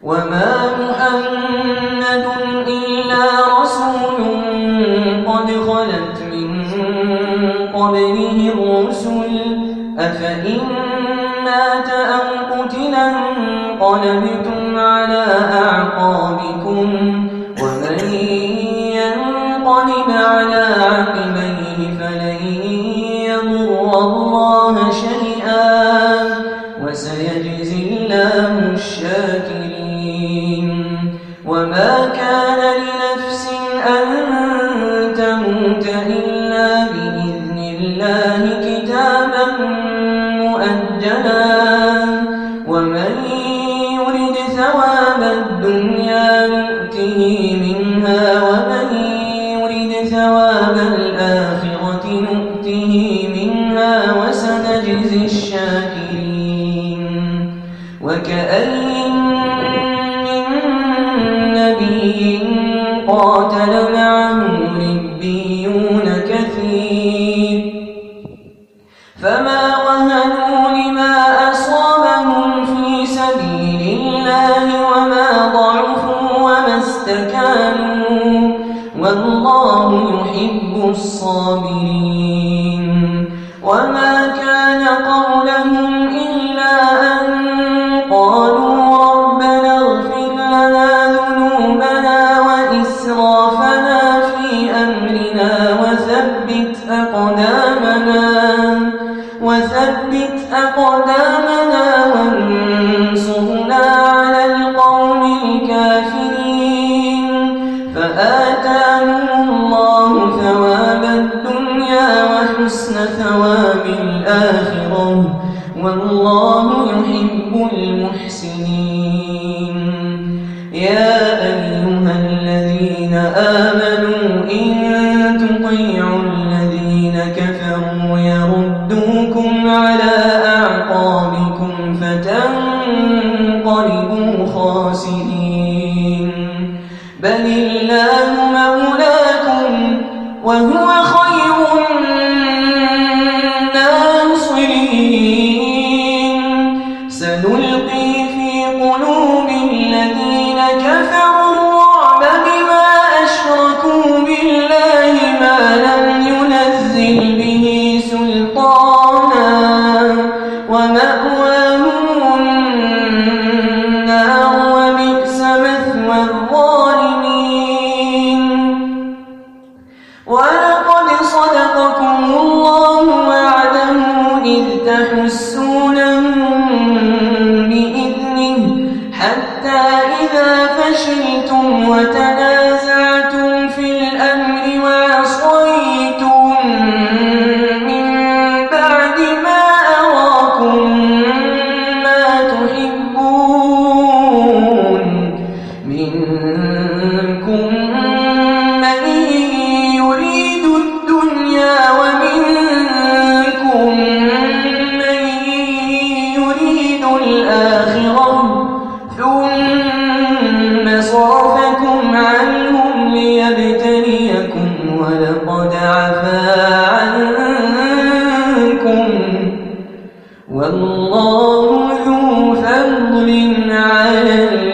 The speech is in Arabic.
وما محمد إلا رسول قد خلت من قبله الرسل أفإن مات أو قتلا انقلبتم على أعقابكم ومن ينقلب على عقبيه فلن يضر الله شيئا وسيجزي الله الشاكرين. وما كان لنفس أن تموت إلا بإذن الله كتابا مؤجلا ومن يرد ثواب الدنيا نؤته منها ومن يرد ثواب الآخرة نؤته منها وسنجزي الشاكرين. وكأين من نبي قاتل معه ربيون كثير فما وهنوا لما أصابهم في سبيل الله وما ضعفوا وما استكانوا والله يحب الصابرين. وما كان قولهم إلا أن قالوا ربنا اغفر لنا ذنوبنا وإسرافنا في أمرنا وثبت أقدامنا وانصرنا على القوم الكافرين. فآتاهم الله ثواب الدنيا وحسن ثواب الآخرة والله يحب المحسنين. يا أيها الذين آمنوا إن تطيعوا الذين كفروا يردوكم على أعقابكم فتنقلبوا خاسرين. بل الله مولاكم وهو خير الناصرين. سنلقي في قلوب الذين كفروا الرعب بما أشركوا بالله ما لم ينزل به سلطانا ومأواهم النار وبئس مثوى الظالمين. ولقد صدقكم الله وعده إذ تحسونهم بإذنه حتى إذا فشلتم وتنازعتم في الأمر وعصيتم من بعد ما أراكم ما تحبون منكم من يريد الدنيا ومنكم من يريد الآخرة ثم صرفكم عنهم ليبتليكم ولقد عفا عنكم والله ذو فضل على